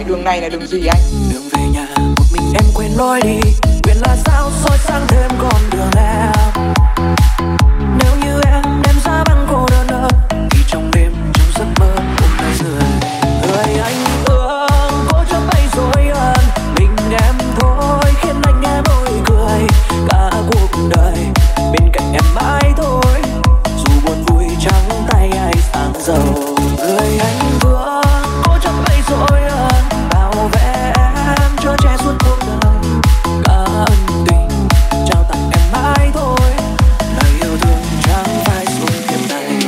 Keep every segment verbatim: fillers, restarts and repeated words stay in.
đường này là đường gì anh? Đường về nhà một mình em quên lối đi, nguyện là sao soi sáng thêm con đường em. Nếu như em em ra băng cô đơn hơn, thì trong đêm trong giấc mơ cũng là người người anh ương cố chấp bay rồi hơn mình em thôi, khiến anh em ôi cười cả cuộc đời bên cạnh em mãi thôi, dù buồn vui trắng tay ai sáng giàu. Người anh thương cố chấp bay rồi hơn bảo vệ em chở che suốt cuộc đời, cả ân tình trao tặng em mãi thôi, lời yêu thương chẳng phải dùng tiền này.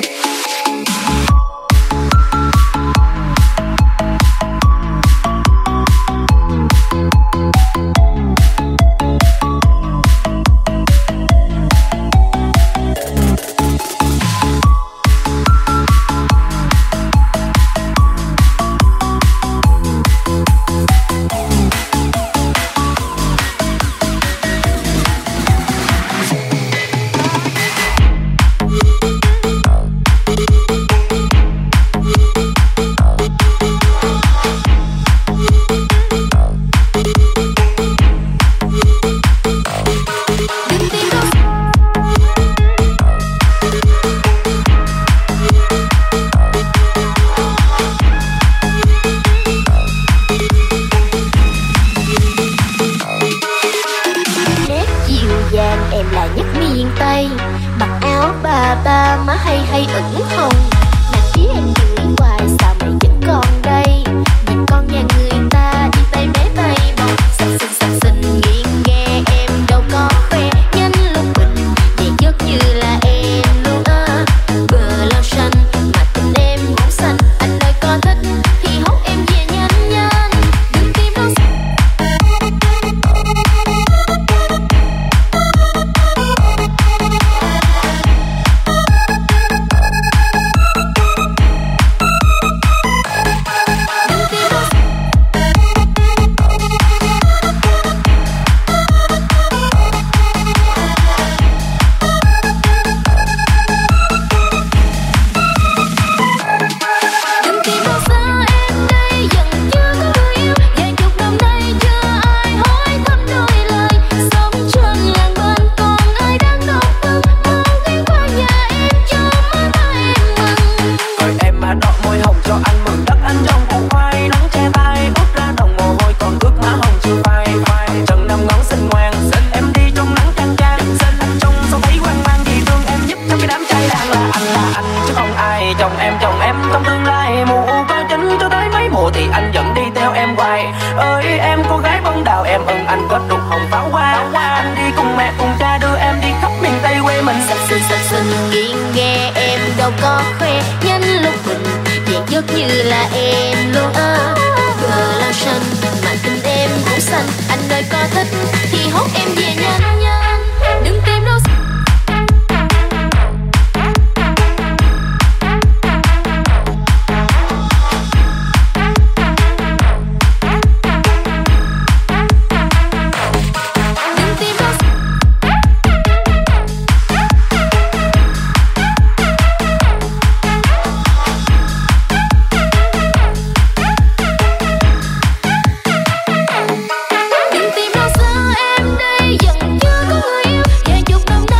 Đừng tìm đâu xa em đây, dần chưa có người yêu, và chục năm nay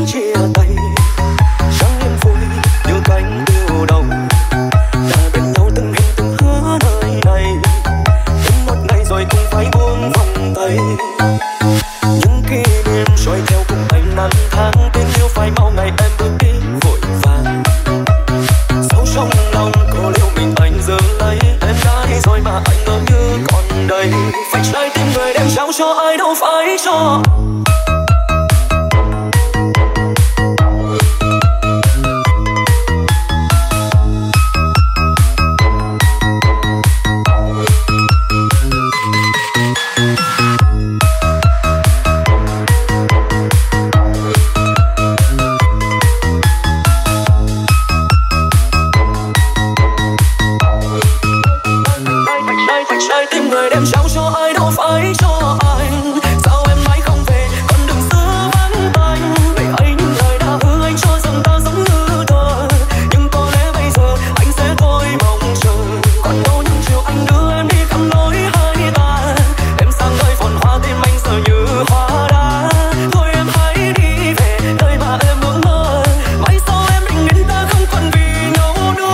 chia tay. Chẳng niềm vui như cánh diều đầu, đã bên nhau từng hẹn từng hứa nơi này. Đến một ngày rồi cũng phải buông vòng tay. Những kỷ niệm trôi theo cùng anh năm tháng, tình yêu phải bao ngày em bước đi vội vàng. Sâu trong lòng cô liêu mình anh giữ lấy, em đã đi rồi mà anh ngỡ như còn đây. Phải trái tim người đem trao cho ai đâu phải cho. Trái tim người đem trao cho ai đâu phải cho anh. Sao em mãi không về con đường xưa vắng tanh. Để ấy những lời đã hứa anh cho rằng ta giống như thơ, nhưng có lẽ bây giờ anh sẽ thôi mong chờ. Còn đâu những chiều anh đưa em đi khắp lối hai ta, em sang nơi phồn hoa tim anh giờ như hoa đá. Thôi em hãy đi về nơi mà em ước mơ, mãi sau em định đến ta không còn vì nhau nữa.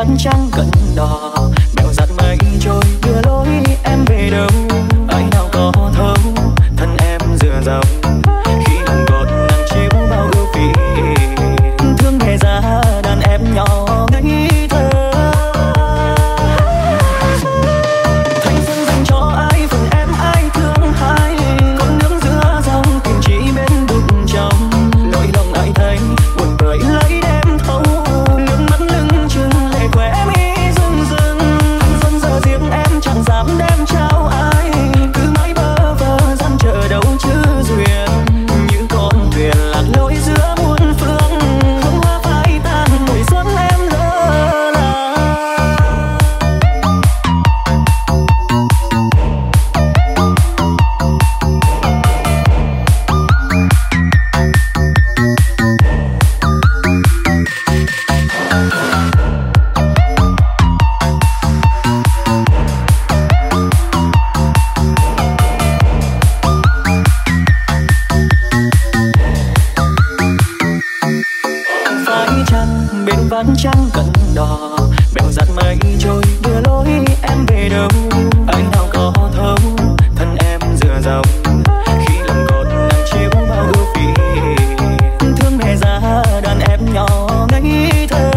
ván trăng cận đò, bèo dạt mây trôi đưa lối em về đâu. Ai nào có thấu thân em dựa dầu khi lòng còn nắng chiếu bao ưu phiền. Thương bề ra đàn em nhỏ ngây thơ. Thanh xuân dành cho ai phần em ai thương hay. Con nước giữa dòng tìm chỉ bên đục trong. Nỗi lòng ai thấy buồn bời lấy đêm thâu. Nước mắt lưng chừng lệ khóe mi rưng rưng. Thanh xuân giờ riêng em chẳng dám đem trao ai. Cứ mãi bơ vơ gian chờ đâu chứ duyên. Những con thuyền lạc lối giữa muôn phương. Hương hoa phai tàn tuổi xuân em lỡ làng. Phải chăng bên ván trăng cận đò, bèo dạt mây trôi đưa lối em về đâu. Ai nào có thấu thân em dựa dầu khi lòng còn nắng chiếu bao ưu phiền. Thương mẹ ra đàn em nhỏ ngây thơ.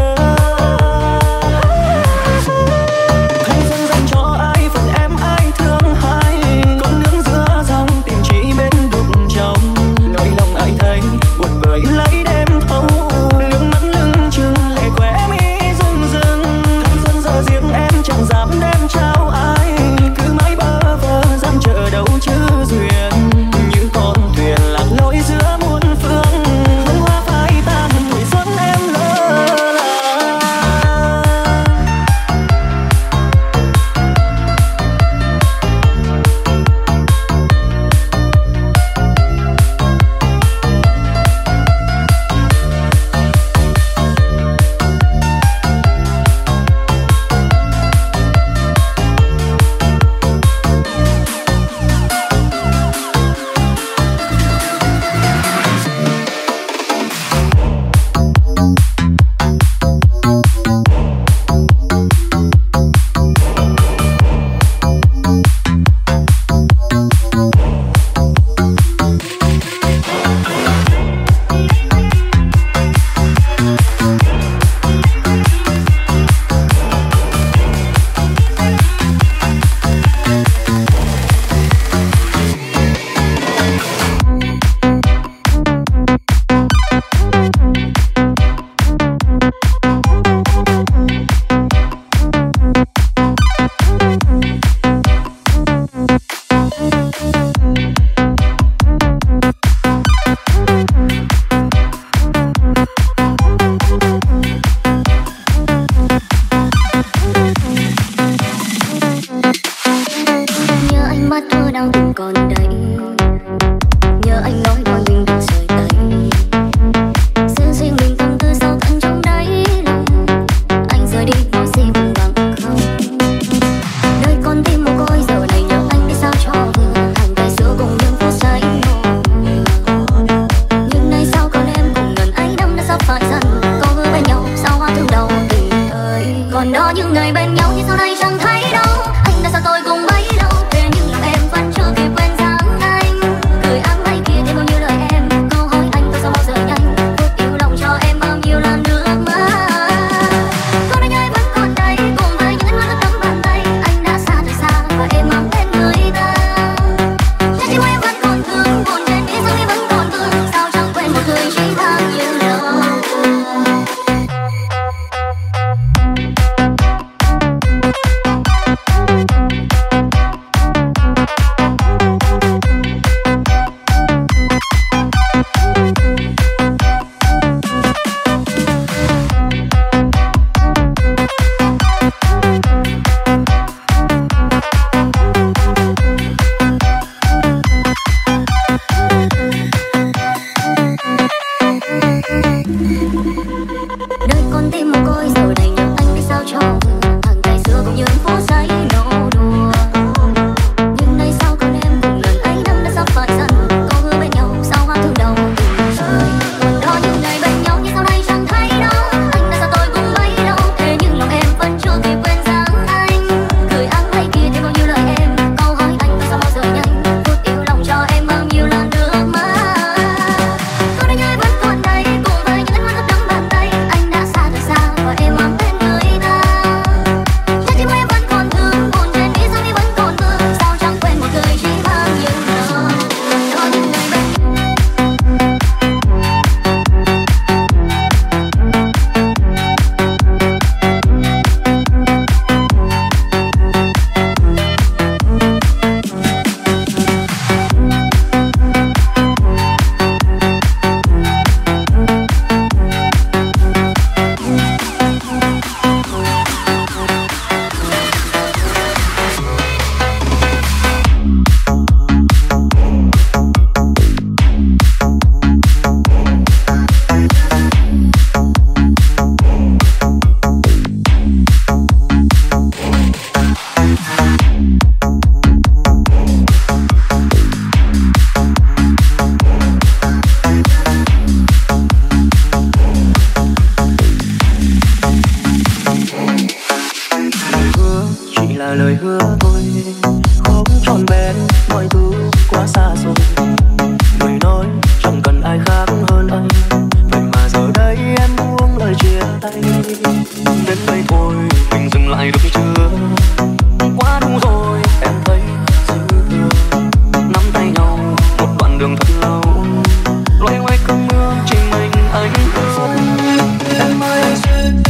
Thanh xuân dành cho ai phần em ai thương hay. Con nước giữa dòng tìm chỉ bên đục trong. Nỗi lòng ai thấy buồn bời lấy đêm thâu. Nước mắt lưng chừng lệ khóe mi rưng rưng. Thanh xuân giờ riêng em chẳng dám đem trao ai. Cứ mãi bơ vơ gian chờ đâu chứ duyên. Những con thuyền lạc lối giữa muôn phương. Hương hoa phai tàn tuổi xuân em lỡ làng. Nhớ ánh mắt thua đau từng còn đây. Nhớ anh nói đôi mình đừng rời tay. Giữ riêng mình tâm tư sâu tận trong đáy lòng. Anh rời đi nói gì buồn bằng không. Đời con tim mồ côi giờ này nhớ anh biết sao cho vừa. Hàng ngày xưa cùng những phút giây ngồi. Nhưng nay sao còn em cùng gần ấy năm đã sắp phải dần. Có hứa bên nhau sao hoa thương đầu tình đời. Còn đó những ngày bên nhau nhưng sau đây chẳng thấy đâu. Anh đã xa tôi cùng bấy lâu. Thế nhưng lòng em vẫn chưa kịp quên dáng anh. Cười áng mây kia thêm bao nhiêu lời em. Câu hỏi anh tôi sao bao giờ nhanh. Phút yêu lòng cho em bao nhiêu là nước mắt. Con anh ơi vẫn còn đây. Cùng với những ánh mắt ướt đẫm bàn tay. Anh đã xa rồi xa và em mang tên người ta. Trái tim em vẫn còn thương. Buồn trên đi sao em vẫn còn thương. Sao chẳng quên một người chỉ than như lâu. là lời hứa thôi, không trọn vẹn mọi thứ quá xa rồi. Người nói chẳng cần ai khác hơn anh, vậy mà giờ đây em buông lời chia tay. Đến đây thôi mình dừng lại được chưa, quá đúng rồi em thấy dư thừa. Nắm tay nhau một đoạn đường thật lâu, loay hoay cơn mưa chỉ mình anh ướt. Em ơi anh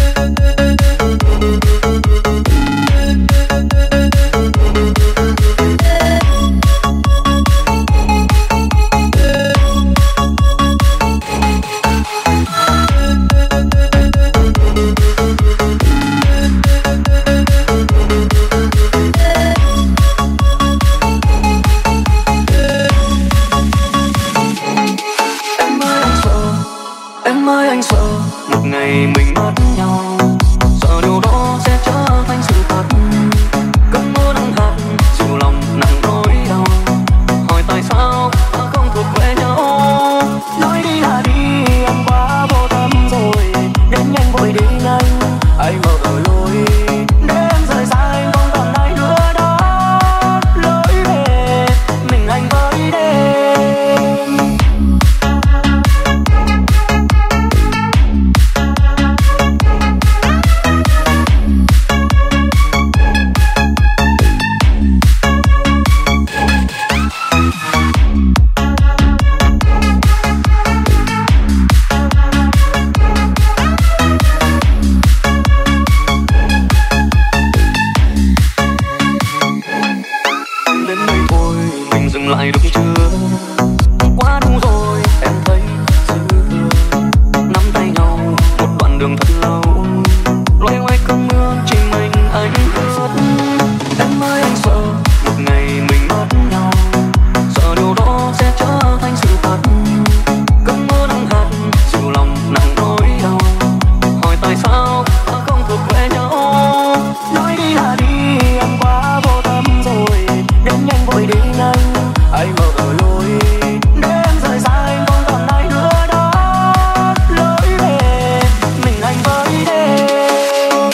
mình mất nhau, sợ điều đó sẽ trở thành sự thật. Cơn mưa nắng hạt dịu lòng nặng nỗi đau, hỏi tại sao ta không thuộc về nhau. Nói đi là đi, em quá vô tâm rồi, đến nhanh vội đi nhanh, anh mở lối để em rời xa anh không còn ai nữa đó. Lối về mình anh với đêm. Lại được chưa, quá đúng rồi em thấy dư thừa. Nắm tay nhau một đoạn đường thật lâu, loay hoay cơn mưa chỉ mình anh ướt. Em ơi anh sợ một ngày mình mất nhau, sợ điều đó sẽ trở thành sự thật. Cơn mưa nắng hạt dịu lòng nặng nỗi đau, hỏi tại sao ta không thuộc về nhau. Nói đi là đi, em quá vô tâm rồi, đến nhanh vội đi nhanh, anh mở lối để em rời xa anh không còn ai nữa đó. Lối về mình anh với đêm.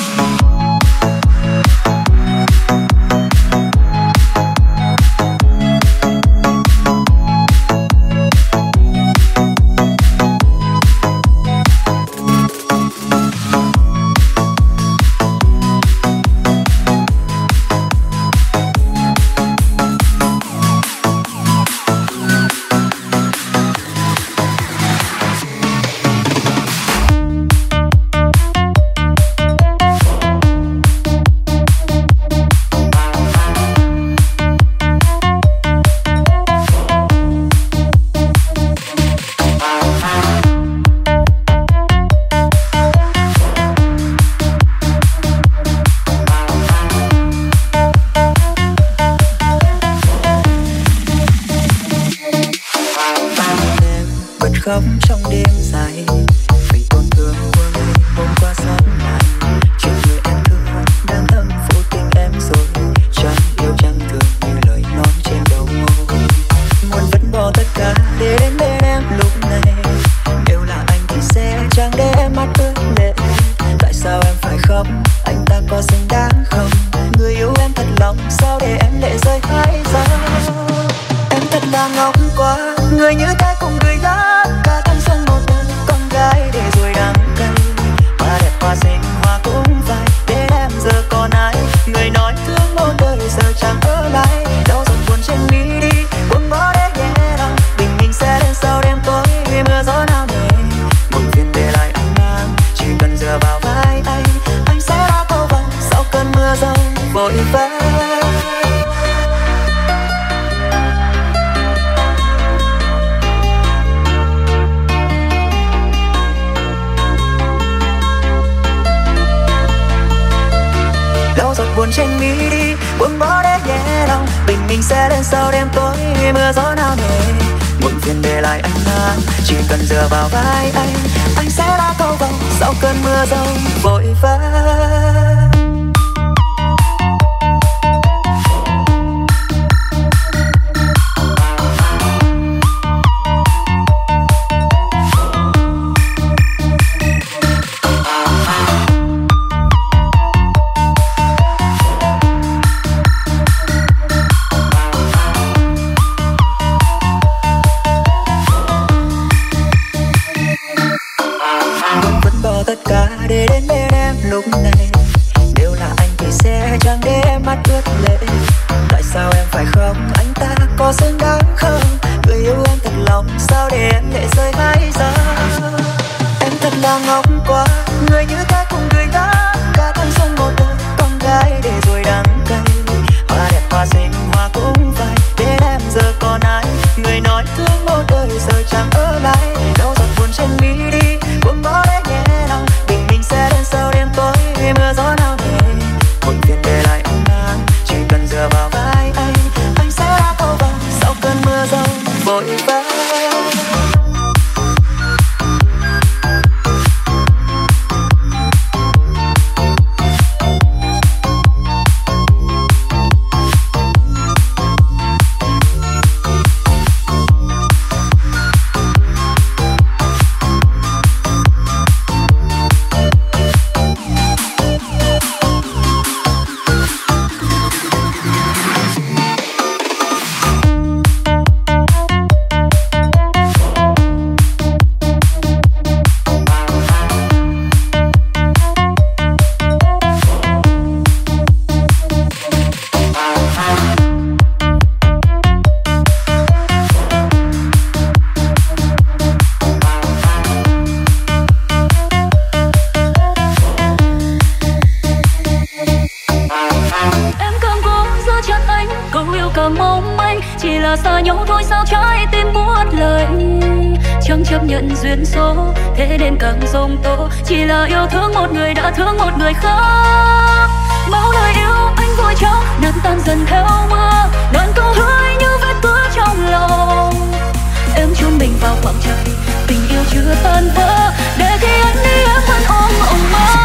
Khóc trong đêm dài vì tổn thương của ngày hôm qua sát lại. Chuyện người em thương đang thầm phụ tình em rồi, chẳng yêu chẳng thương như lời nói trên đầu môi. Muốn vứt bỏ tất cả để đến bên em lúc này, nếu là anh thì sẽ chẳng để em mắt ướt lệ. Tại sao em phải khóc, anh ta có xứng đáng không? Người yêu em thật lòng, sao để em lệ rơi hai giây. Em thật là ngốc quá, người như thế cũng gửi lá cả thanh xuân một đời con gái để rồi đắng cay. Hoa đẹp hoa xinh hoa cũng phai, để em giờ còn ai? Người nói thương một đời giờ chẳng ở lại, đau giọt buồn trên mi đi, buông bỏ để nhẹ lòng. Bình minh sẽ đến sau đêm tối, mưa gió nào nề. Một phiền để lại anh mang, chỉ cần dựa vào vai anh, anh sẽ đã cầu vồng sau cơn mưa rông vội vã. Buồn trên mi đi, buông bỏ để nhẹ lòng. Bình minh sẽ đến sau đêm tối, mưa gió nào nề. Muộn phiền để lại anh mang, chỉ cần dựa vào vai anh, anh sẽ đã cầu vồng sau cơn mưa rông vội vã. cả mong manh, chỉ là xa nhau thôi sao trái tim buốt lạnh. Chẳng chấp nhận duyên số, thế nên càng giông tố. Chỉ là yêu thương một người đã thương một người khác. Bao lời yêu anh vội trao, nát tan dần theo mưa. Đoạn câu hứa như vết cứa trong lòng. Em chôn mình vào khoảng trời, tình yêu chưa tan vỡ. Để khi anh đi em vẫn ôm mộng mơ.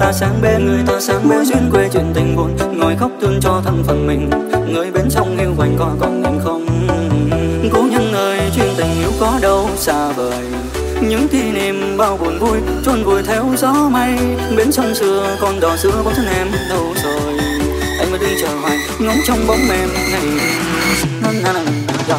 ta sáng bên, người ta sáng bên duyên quê chuyện tình buồn, ngồi khóc thương cho thân phận mình. Người bên trong hiu quạnh có còn em không? Cố nhân ơi, chuyện tình yêu có đâu xa vời, những kỷ niệm bao buồn vui chôn vùi theo gió mây. Bên sông xưa con đò xưa bóng thân em đâu rồi, anh mà đừng chờ hoài ngóng trong bóng em ngày na na na na.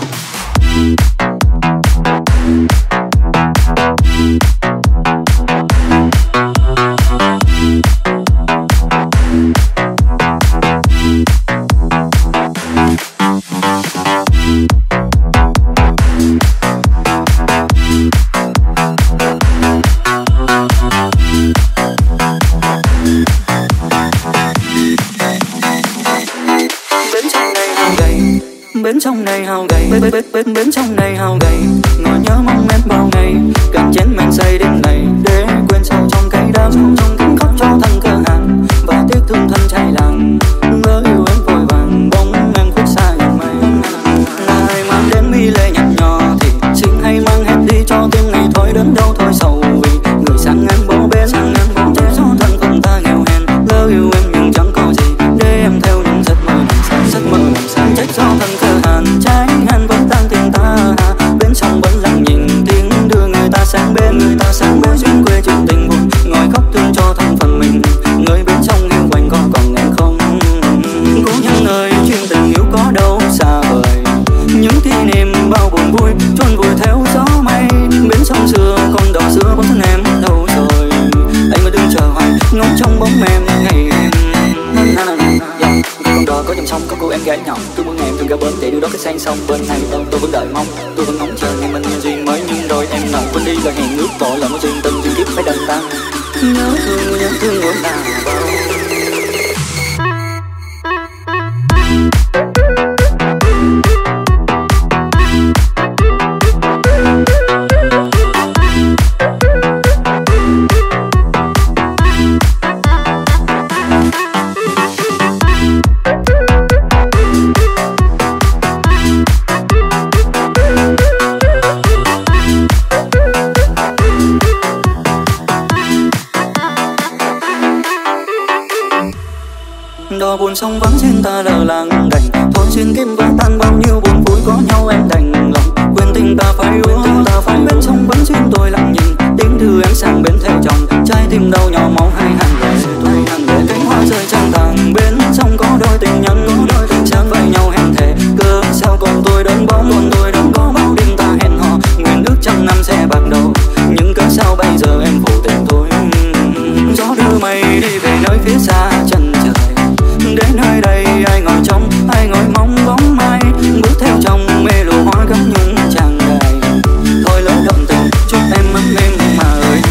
Bên trong này hao gầy, bên bên bên bên trong này hao gầy, ngồi nhớ mong em bao ngày, càng chén men say đêm này để quên sâu trong cái đắng, trong tiếng khóc cho thân cơ hàn và tiếc thương thân trai làng. Ngỡ yêu em vội vàng bóng em khuất xa gần mây, là ai mang đến mi lệ nhạt nhòa thì xin hãy mang hết đi cho tiếng ngày thôi đến đâu thôi sầu, vì người sang em bố bên sang em bố chết do thân phận ta nghèo hèn. Lỡ yêu em nhưng chẳng có gì để em theo những giấc mơ làm sao, giấc mơ làm sao trách do thân cơ trái ngàn vẫn tan tình ta, bên trong vẫn lặng nhìn tiếng đưa người ta sang bên, người ta sang bên duyên quê chuyện tình buồn, ngồi khóc thương cho thân phận mình. Người bên trong hiu quạnh có còn em không? Cố nhân ơi, chuyện tình yêu có đâu xa vời, những kỷ niệm bao buồn vui chôn vùi theo gió mây. Bên sông xưa con đò xưa bóng thân em đâu rồi, anh mà đừng chờ hoài ngóng trong bóng em ngày em na na na na. Con đò có dòng sông có cô em gái nhỏ, tôi muốn ngày em từ ga bến để đưa đó cái sang sông bên này đâu. Tôi vẫn đợi mong, tôi vẫn ngóng chờ ngày mình nhân duyên mới, nhưng rồi em nằm quên đi là hẹn ước tội là mối duyên tình duyên kiếp phải đành tan. Nhớ thương nhớ thương ngồi là bao. Đò buồn sông vắng trên ta lờ làng đành, thôi xin kim vỡ tan bao nhiêu buồn vui có nhau em đành lòng. Quên tình ta phải uống, tình ta phải bên sông vẫn xin tôi lặng nhìn tiếng đưa em sang bên theo chồng, trái tim đau nhỏ máu hai hàng về hai hàng về cánh hoa rơi trong tàng. Bên sông có đôi tình nhân, có đôi tình sáng với nhau hẹn thề, cơ sao còn tôi đơn bóng, còn tôi đơn có bao đêm ta hẹn hò. Nguyện ước trăm năm sẽ bạc đầu, nhưng cớ sao bây giờ em phụ tình tôi. Gió đưa mây đi về nơi phía xa chân trời, đến nơi đây ai ngồi trông, ai ngồi mong bóng mai, bước theo trong mê lụa hoa gấm nhung tràn đầy. Thôi lỡ động tình chúc em mất em mà ơi.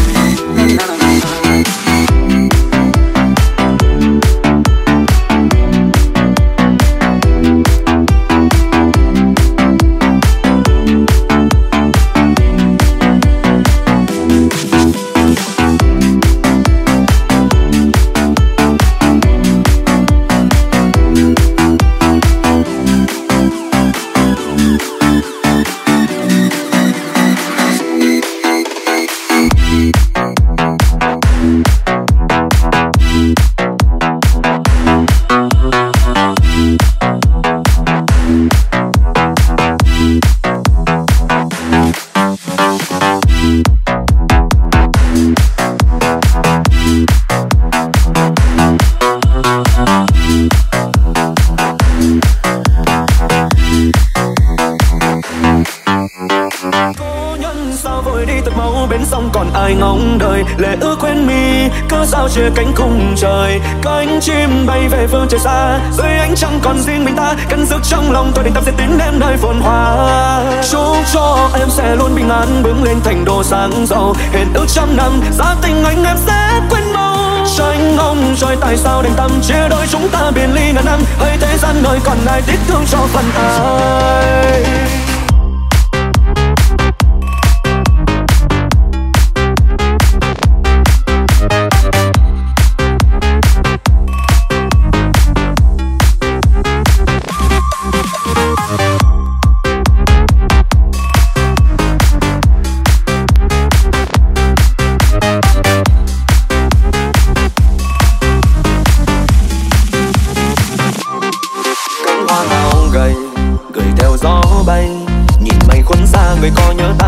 Lệ ước quên mi cớ sao chia cánh khung trời, cánh chim bay về phương trời xa, dưới ánh trăng còn riêng mình ta. Cân sức trong lòng tôi định tâm sẽ tiến em nơi phồn hoa, chúc cho em sẽ luôn bình an bước lên thành đô sáng giàu. Hẹn ước trăm năm giá tình anh em sẽ quên mau, tranh ông trời tại sao định tâm chia đôi chúng ta biệt ly ngàn năm. Hãy thế gian nơi còn ai tiếc thương cho phần ai.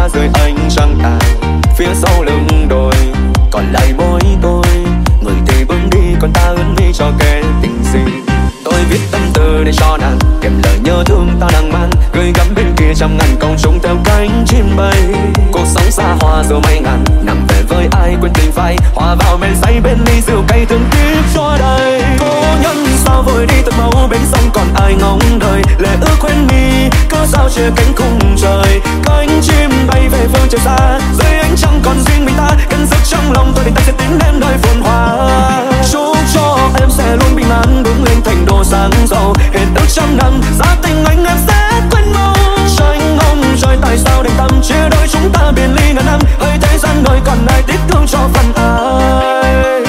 xa rời anh chẳng tài. Phía sau lưng đồi còn lại mỗi tôi, người thì bước đi còn ta ướn đi cho kẻ tình gì. Tôi viết tâm tư để cho nàng, kèm lời nhớ thương ta đang mang, gửi gắm bên kia trăm ngàn công chúng theo cánh chim bay. Cuộc sống xa hoa rồi mây ngàn, nằm về với ai quên tình phai, hòa vào men say bên ly rượu cay thương tiếc cho đời. Cô nhân sao vội đi tận máu bên sông còn ai ngóng đời, lệ ước quên mi cớ sao chia cánh khung trời. Cánh chim bay về phương trời xa, dưới ánh trăng còn riêng mình ta, cân sức trong lòng tôi định ta sẽ tiến đến nơi phồn hoa. Chúc cho em sẽ luôn bình an đứng lên thành đồ sáng giàu, hẹn ước trăm năm giá tình anh em sẽ quên mau. Tranh ông trời tại sao đành tâm chia đôi chúng ta biệt ly ngàn năm, hỡi thế gian đời còn ai tiếc thương cho phần ai.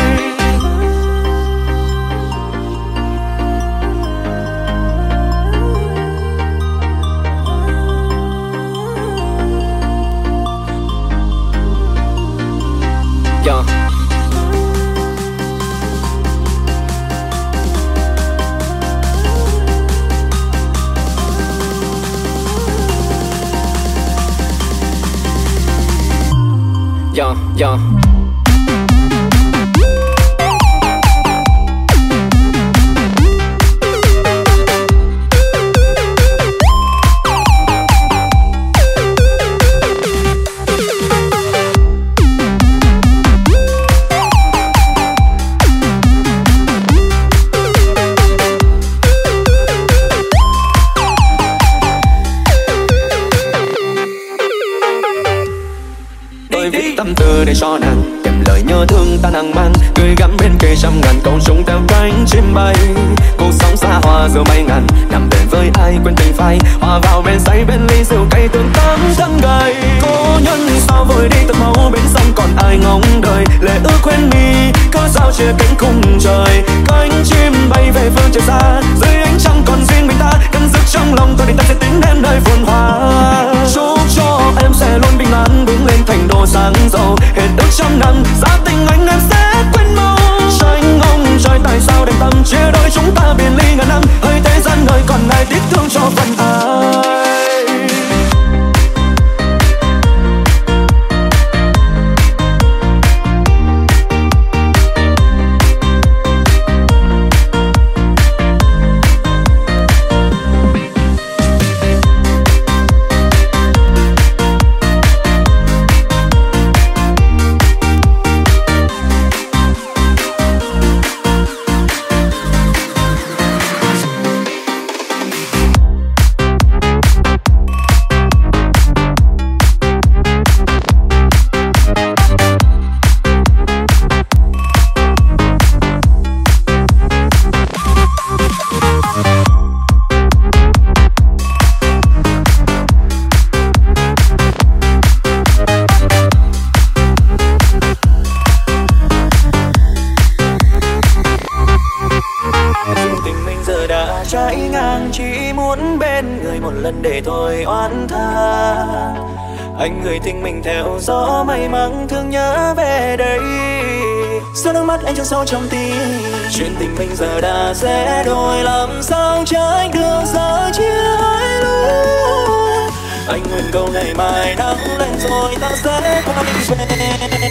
Yeah. Yeah, yeah. Tâm tư để cho nàng, kèm lời nhớ thương ta nàng mang, gửi gắm bên kề trăm ngàn câu chúng theo cánh chim bay. Cuộc sống xa hoa giờ mây ngàn, nằm về với ai quên tình phai, hòa vào men say bên ly rượu cay tương tắm đắng cay. Cô nhân sao vội đi tận máu bên sông còn ai ngóng đời, lệ ước quên mi cớ sao chia cánh khung trời. Cánh chim bay về phương trời xa, dưới ánh trăng còn riêng mình ta, cân sức trong lòng tôi định ta sẽ tiến đến nơi phồn hoa. Chúc cho em sẽ luôn bình an bước lên thành đồ sáng giàu, hẹn ước trăm năm giá tình anh em sẽ quên mau. Tranh ông trời tại sao đành tâm chia đôi chúng ta biệt ly ngàn năm, hỡi thế gian đời còn ai tiếc thương cho phần ai. Trái ngang chỉ muốn bên người một lần để thôi oán tha. Anh người tình mình theo gió may mắn thương nhớ về đây. Giọt nước mắt anh trong sâu trong tim, chuyện tình mình giờ đã sẽ đôi, làm sao tránh được giờ chia hai lối. Anh nguyện câu ngày mai nắng lên rồi ta sẽ quay về.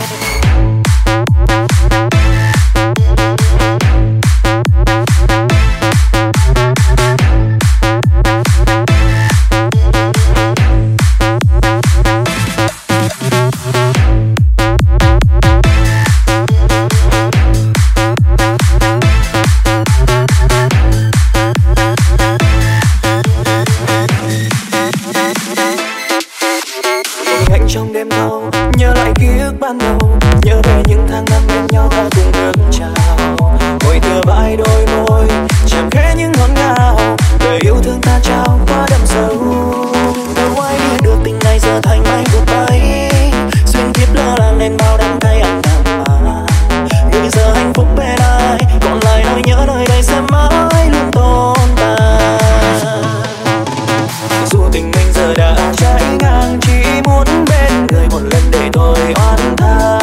Trong đêm thâu nhớ lại ký ức ban đầu, nhớ về những tháng năm bên nhau ta cùng nước chào. Ngồi thừa vai đôi môi chạm khẽ những ngọt ngào, đời yêu thương ta trao qua đậm sâu. Đâu ai biết được tình này giờ thành mây vụt bay, xuyên kiếp lỡ làng nên bao đắng cay anh nằm mà. Nhưng giờ hạnh phúc bên ai, còn lại nỗi nhớ nơi đây sẽ mãi luôn tồn tại. Dù tình mình giờ đã trái ngang, chỉ muốn bên người một lần để tôi oán tha.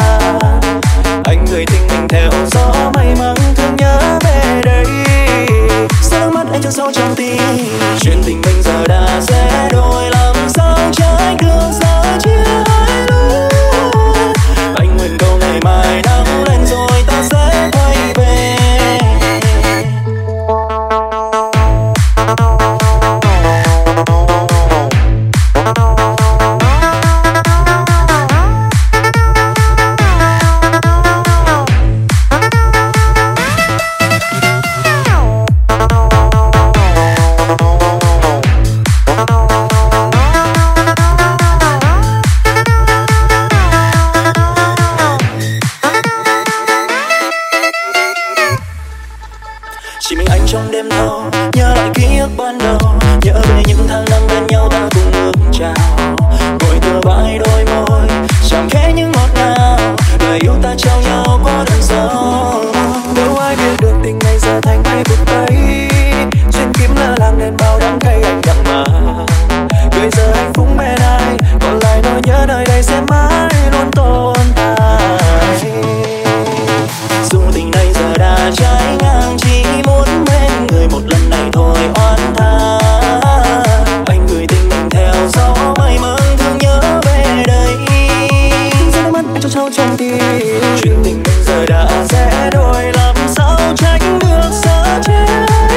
chỉ mình anh trong đêm thâu, nhớ lại ký ức ban đầu, nhớ về những tháng năm bên nhau ta cùng ước chào, ngồi tựa vai đôi môi chẳng khẽ những ngọt ngào, lời yêu ta trao nhau có đơn dấu. Đâu ai biết được tình này giờ thành hay cuộc ấy, duyên kiếm lỡ làng nên bao đắng cay anh đậm mà. Bây giờ anh phúc bên ai, còn lại nỗi nhớ nơi đây sẽ mãi luôn tồn tại. Dù tình này giờ đã trái ngang, chỉ muốn bên người một lần này thôi oan tha. Anh gửi tình mình theo gió mây mơ thương nhớ về đây, rơi mắt cho trao trong tim. Chuyện tình mình giờ đã rẽ đôi, làm sao tránh được sợ chết.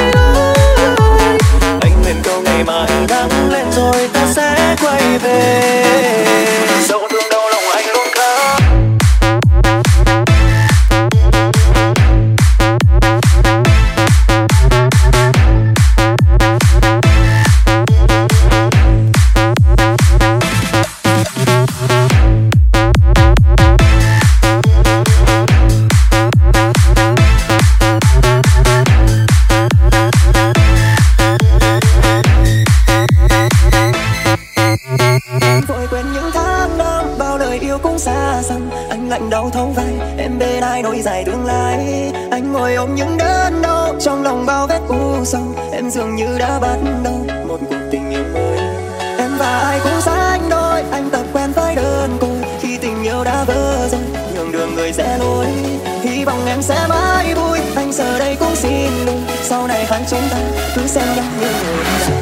Anh nguyện câu ngày mai nắng lên rồi ta sẽ quay về. Dẫu thương đau lòng anh luôn khóc. Đau thấu vai em bên ai nối dài tương lai, anh ngồi ôm những đớn đau trong lòng bao vết u sầu. Em dường như đã bắt đầu một cuộc tình yêu mới, em và ai cũng sánh đôi. Anh tập quen với đơn côi khi tình yêu đã vỡ rồi, nhường đường người rẽ lối. Hy vọng em sẽ mãi vui, anh giờ đây cũng xin lỗi. Sau này hai chúng ta cứ xem nhau như người ta.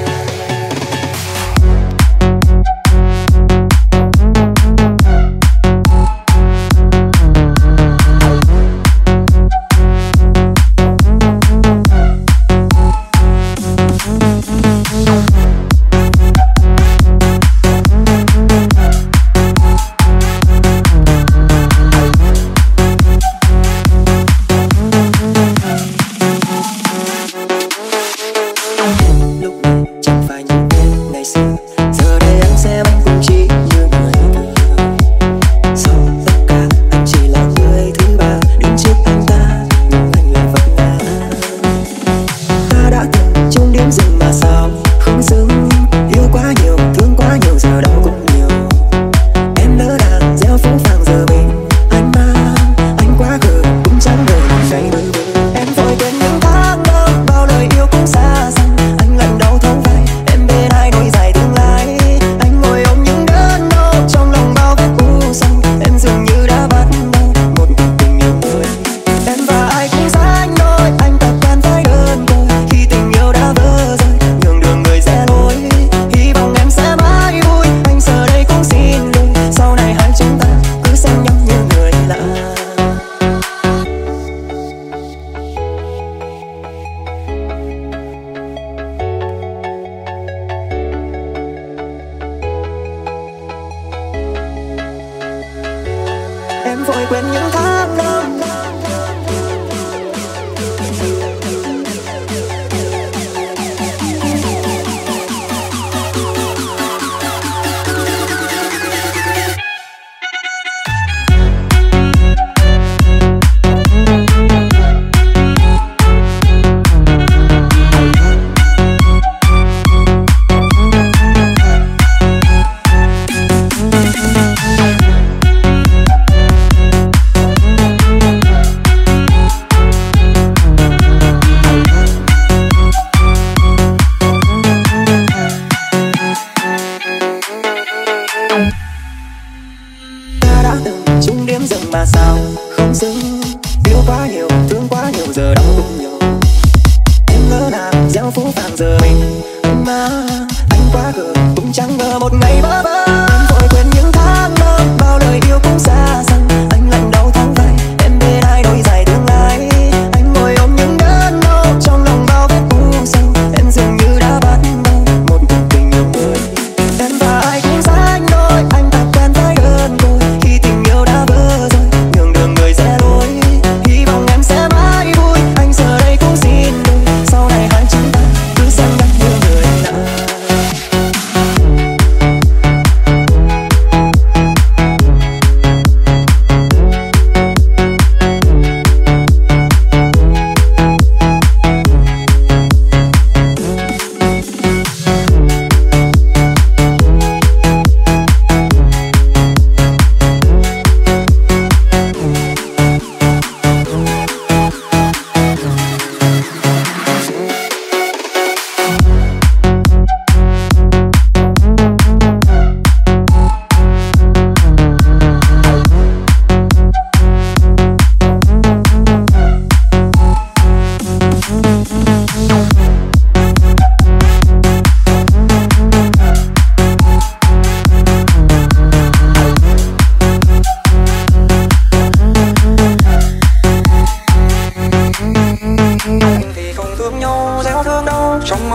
Sau này hai chúng ta cứ xem nhau như người lạ.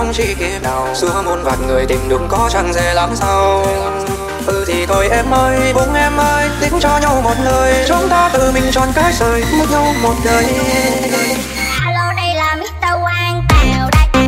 mong chỉ kiếp nào xưa muôn vạn người tìm đúng có chẳng dễ lắm sao. Ừ thì thôi em ơi, buông em ơi, tính cho nhau một lời, chúng ta tự mình chọn cái rời, mất nhau một đời. Alo, đây là mít tơ Quang Tào đây.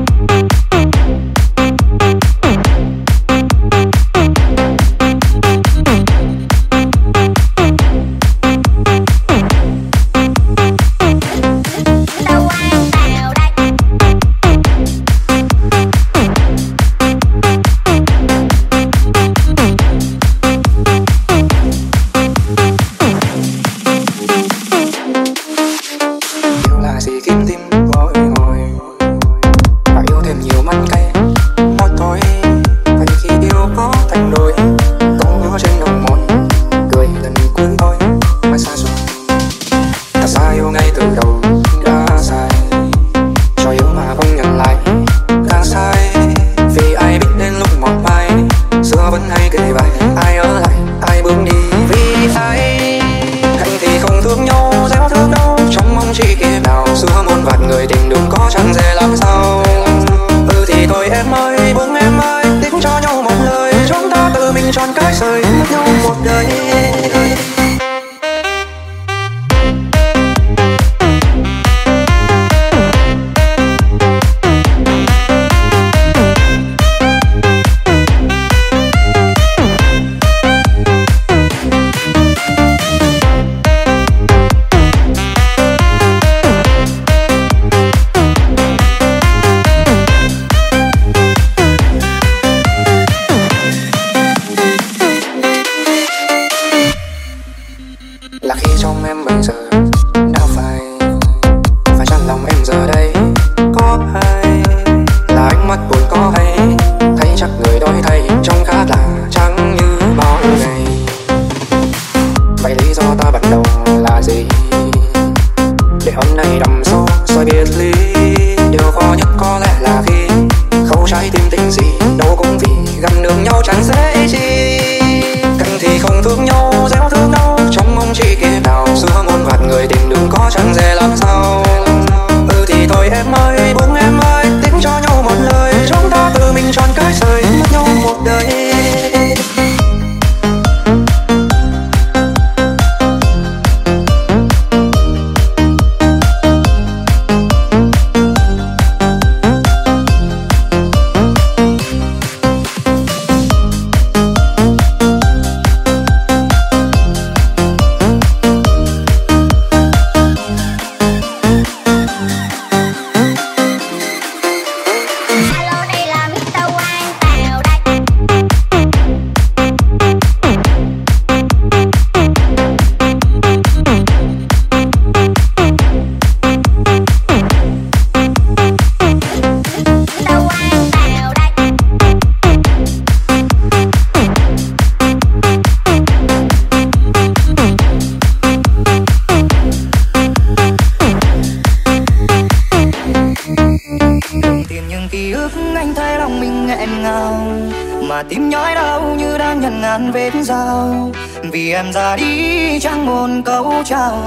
Vì em ra đi chẳng một câu chào,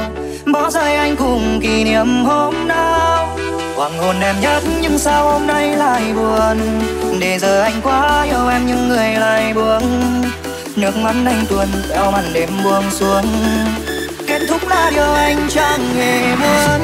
bỏ rơi anh cùng kỷ niệm hôm nào. Hoàng hôn em nhất nhưng sao hôm nay lại buồn, để giờ anh quá yêu em nhưng người lại buông. Nước mắt anh tuôn theo màn đêm buông xuống, kết thúc là điều anh chẳng hề muốn.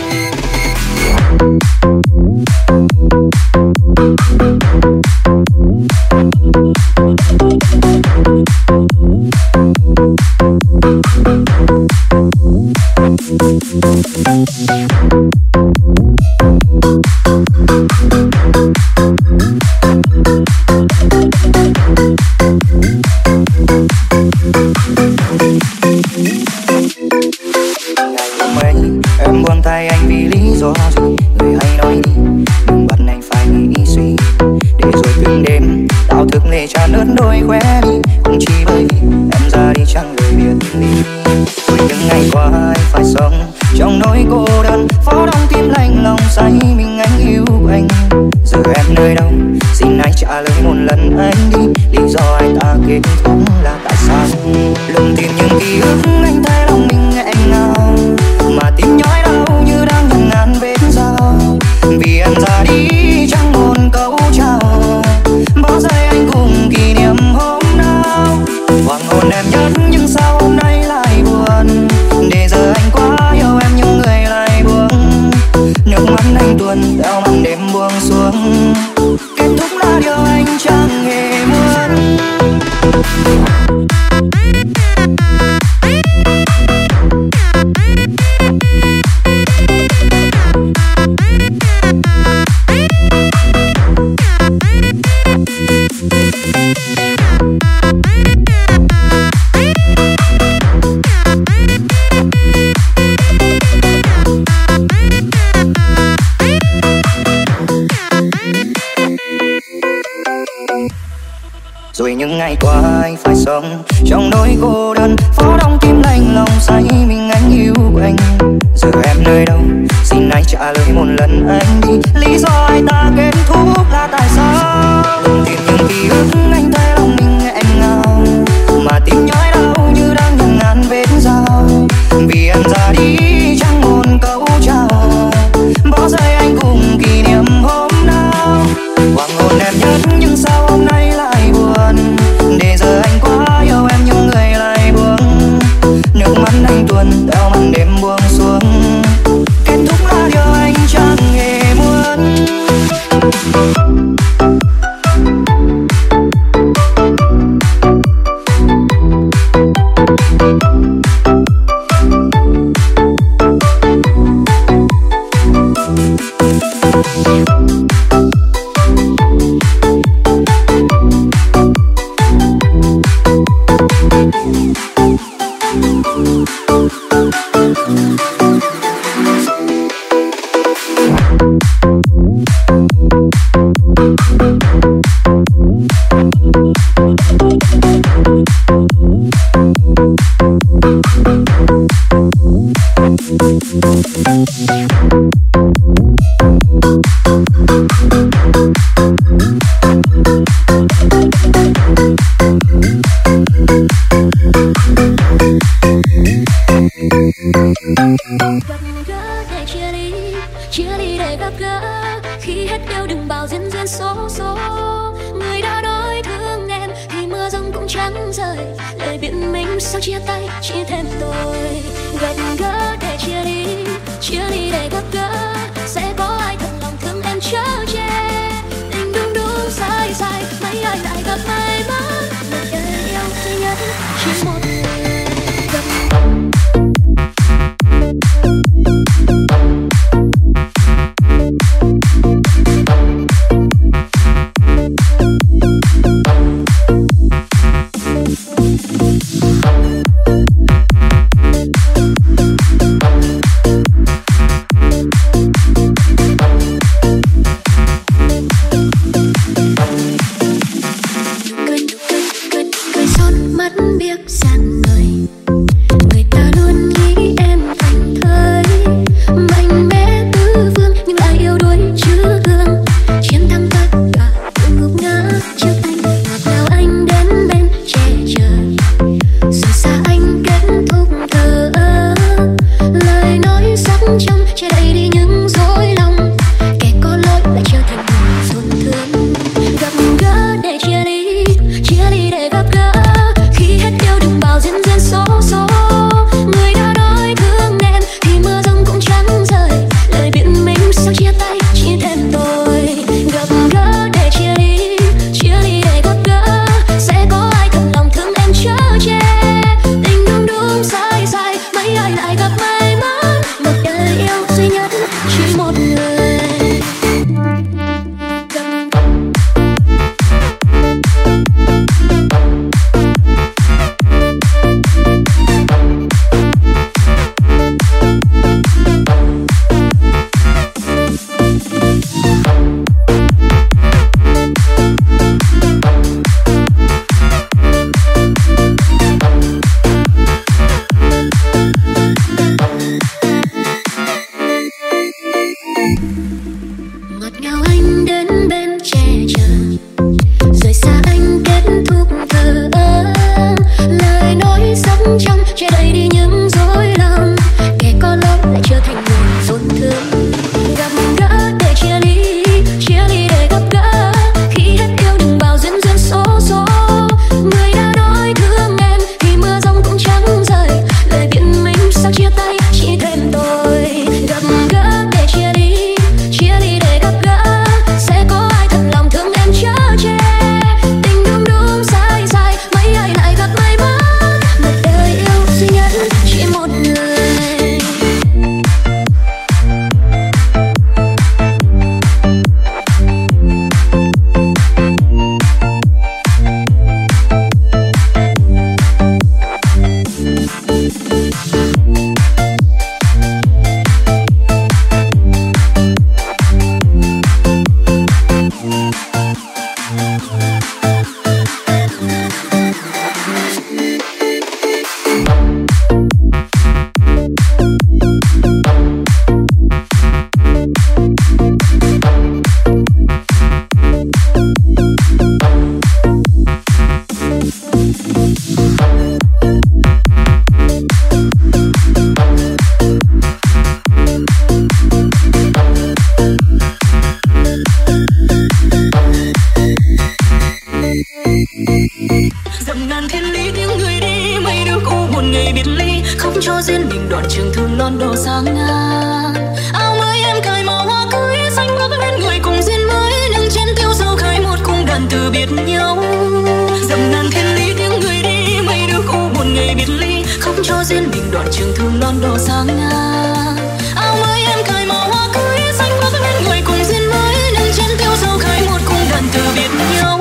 Em buông tay anh vì lý do gì, người hay nói đi đừng bắt anh phải nghĩ suy, để rồi từng đêm đau thức lệ tràn ướt đôi khóe mi, cũng chỉ bởi vì em ra đi chẳng lời biệt ly. Rồi những ngày qua anh phải sống trong nỗi cô đơn, phó đong tim lạnh lòng say mình anh yêu anh. Giờ em nơi đâu xin anh trả lời một lần anh đi, lý do anh ta kết thúc là tại sao? Lùng tìm những ký ức anh thấy lòng mình nghẹn ngào, mà tim nhói đau như đang ngần ngàn vết dao. Vì em ra đi chẳng một nước mắt anh tuôn theo màn đêm buông xuống. Kết thúc là điều anh chẳng hề muốn. Rồi những ngày qua anh phải sống trong nỗi cô đơn, phố đông tim lạnh lòng say mình anh yêu anh. Giờ em nơi đâu xin anh trả lời một lần anh đi, lý do ai ta kết thúc là tại sao? Đừng tìm những ký ức anh thấy lòng mình nghẹn ngào, mà tim nhói đau như đang nhận ngàn vết dao. Vì em ra đi chẳng một câu chào, bỏ rơi anh cùng kỷ niệm hôm nào. Hoàng hôn đẹp nhất nhưng sao hôm nay lại buồn, để giờ anh quá yêu em nhưng người lại buông. Nước mắt anh tuôn theo màn đêm buông xuống. Kết thúc là điều anh chẳng hề muốn. duyên mình đoạn trường thương lon đồ sang ngang. Áo mới em cài màu hoa cưới xanh bước bên người cùng duyên mới, nâng chén tiêu dầu khai một cung đàn từ biệt nhau. Dầm ngàn thiên lý tiếng người đi, mây nước u buồn ngày biệt ly, không cho duyên mình đoạn trường thương lon đồ sang ngang. Áo mới em cài màu hoa cưới xanh bước bên người cùng duyên mới, nâng chén tiêu dầu khai một cung đàn từ biệt nhau.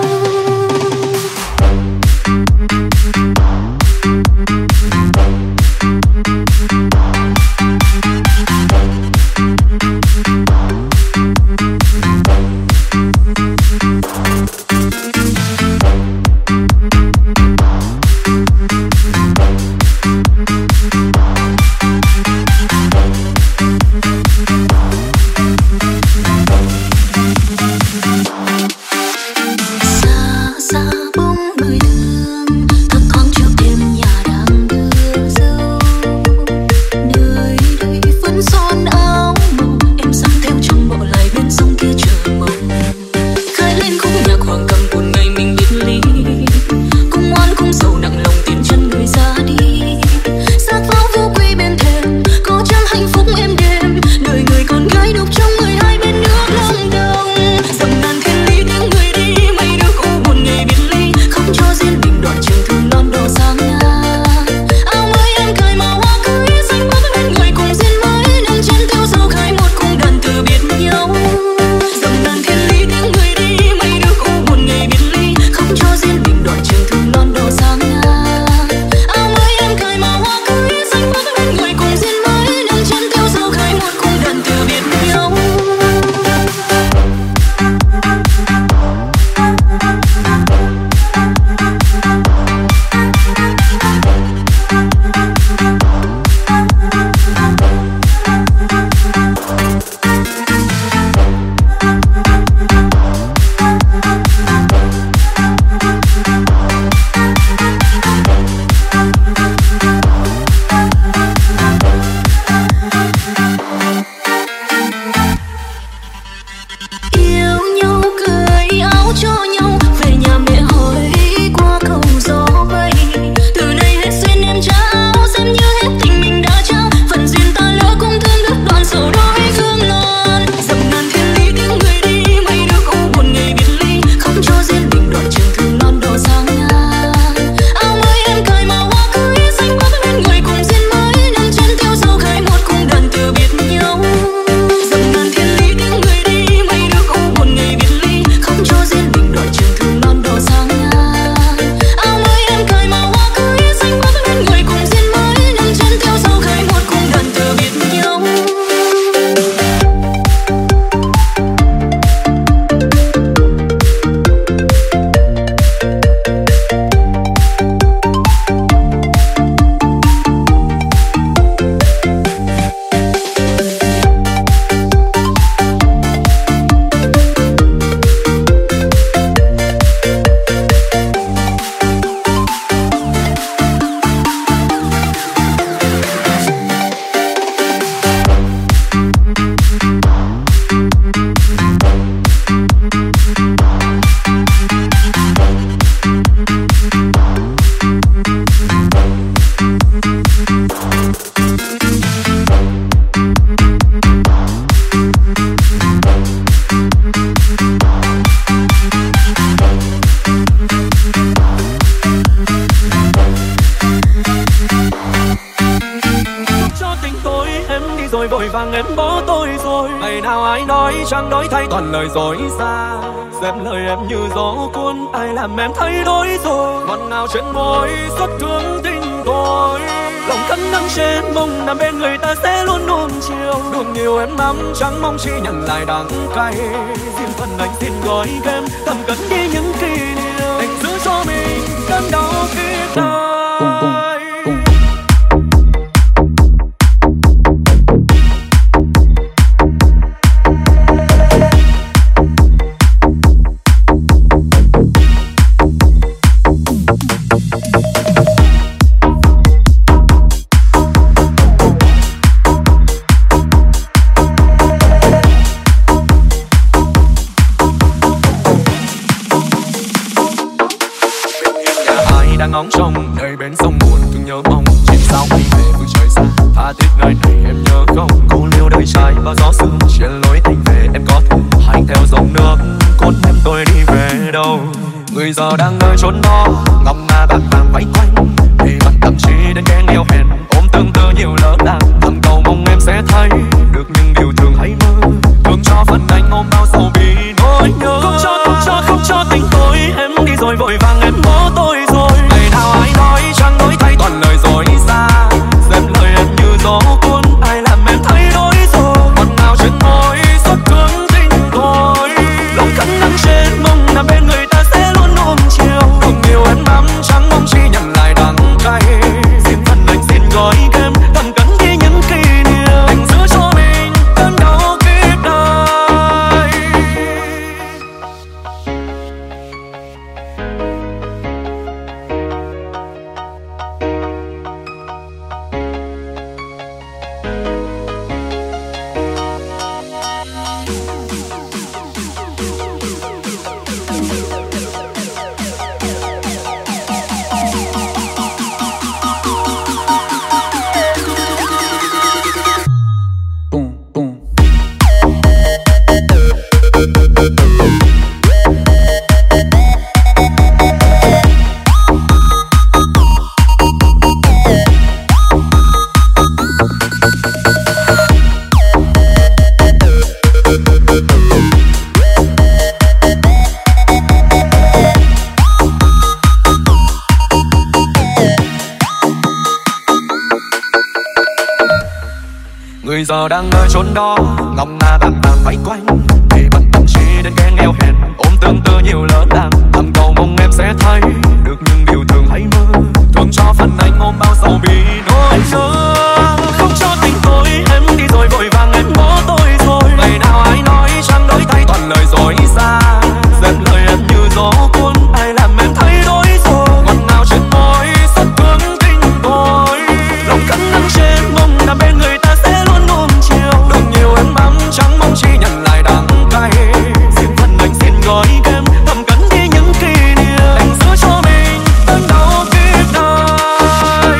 em bỏ tôi rồi. Ngày nào ai nói chẳng đổi thay toàn lời dối xa. Xem lời em như gió cuốn, ai làm em thay đổi rồi. Ngọt ngào trên môi xót thương tình tôi. Lòng cắn đắng trên mong nằm bên người ta sẽ luôn nuông chiều. Đùm nhiều em lắm chẳng mong chỉ nhận lại đắng cay. Riêng phần anh xin gói ghém thầm cất đi những kỷ niệm. Anh giữ cho mình cơn đau khi đời. Ngóng trông nơi bên sông buồn thương nhớ mong chuyện sao khi về phương trời xa. gái này em nhớ không? Cô liêu đời trai và gió sương trên lối anh về, em có thể hành theo dòng nước cuốn em tôi đi về đâu. Người giờ đang nơi chốn đó ngọc ngà bạc vàng quay quanh, thì mặt thậm chí đến kẻ nghèo hèn ôm tương tư nhiều lỡ làng. Thầm cầu mong em sẽ thấy được những điều thường hay mơ, thương cho phần anh ôm bao sầu bi nỗi nhớ. Không cho không cho không cho tình tôi, em đi rồi vội vàng em bỏ tôi rồi. Ngày nào ai nói chẳng đổi thay toàn lời dối xa, xem lời em như gió cuốn ai làm em thay đổi rồi. Còn nào trên môi xót thương tình tôi, lòng cắn đắng trên mong nằm bên người ta sẽ luôn nuông chiều. Không yêu em lắm chẳng mong chi nhận lại đắng cay, xin phần anh xin gói kem thầm cắn đi những kỷ niệm anh giữ cho mình cơn đau kiếp đời. Người giờ đang ở chốn đó ngọc ngà bạc vàng quay quanh, thì bận tâm trí đến kẻ nghèo hèn ôm tương tư nhiều lỡ làng. Thầm cầu mong em sẽ thấy được những điều thường hay mơ, thương cho phần anh ôm bao sầu bi nỗi nhớ. Không cho tình tôi em đi rồi vội vàng em bỏ tôi rồi. Ngày nào ai nói chẳng đổi thay toàn lời dối xa, xem lời em như gió cuốn ai làm em thay đổi rồi. Ngọt ngào trên môi xót thương tình tôi, lòng cắn đắng trên mong nằm bên người ta sẽ luôn nuông chiều. Đừng nhiều em mắm chẳng mong chi nhận lại đắng cay, xin phần anh xin gói kem thầm cắn đi những kỷ niệm anh giữ cho mình cơn đau kiếp đời.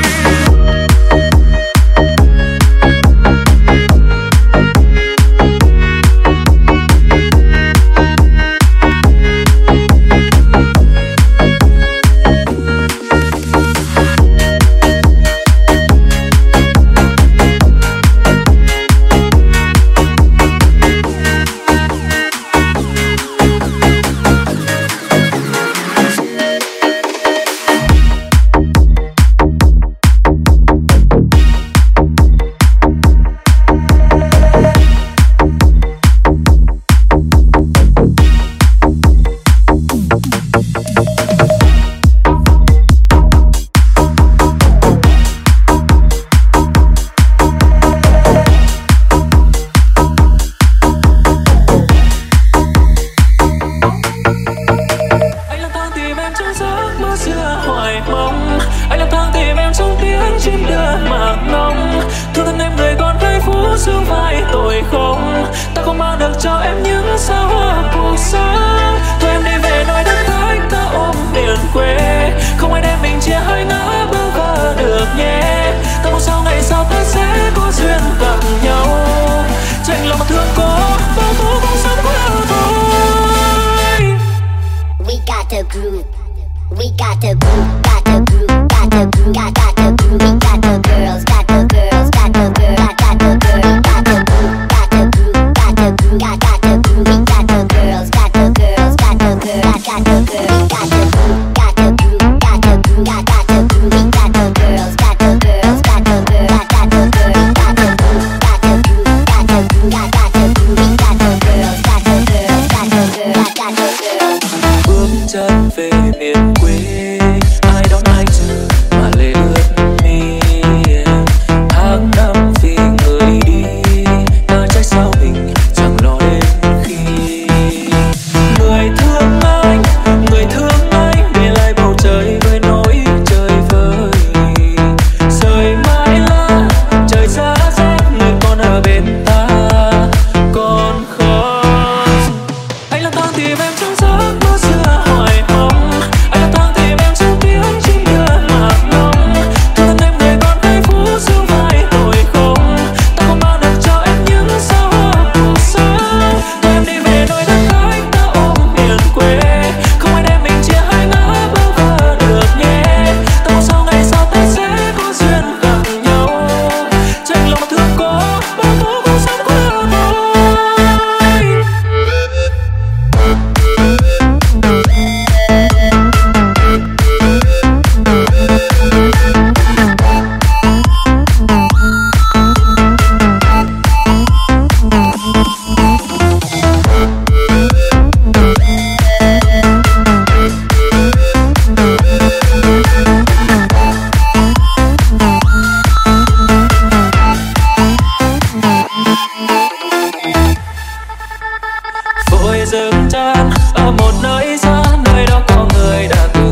Anh lang thang tìm em trong giấc mơ xưa hoài mong, anh lang thang tìm em trong tiếng chim đưa màng nông. Thương thân em người còn hai phút sương vai tội không, ta không mang được cho em những sao hoa cuộc sống. Thôi em đi về nơi đất khách ta ôm miền quê, không ai đem mình chia hai ngã bơ vơ được nhé. Ta mong sao ngày sau ta sẽ có duyên gặp nhau, tranh lòng mà thương có bao phố bóng sống của tôi. We got the groove, we got the groove, got the groove, got the groove, got, got the groove. We got the girls, got the girls, got the girl, got, got the girl. We got the groove, got the groove, got the groove, got, got the groove. We got the girls, got the girls, got the girl, got, got the girl. We got the groove, got the groove, got the groove, got, got the groove. We got the girls, got the girls, got the girl, got, got the girl. We got the groove, got the groove, got the groove, got, got the groove. We got the girls, got the girls, got the girl, got, got the girl. Bước chân về miền quê, ai đón anh chờ mà lệ ướt tôi dừng chân ở một nơi xa, nơi đó có người đã từng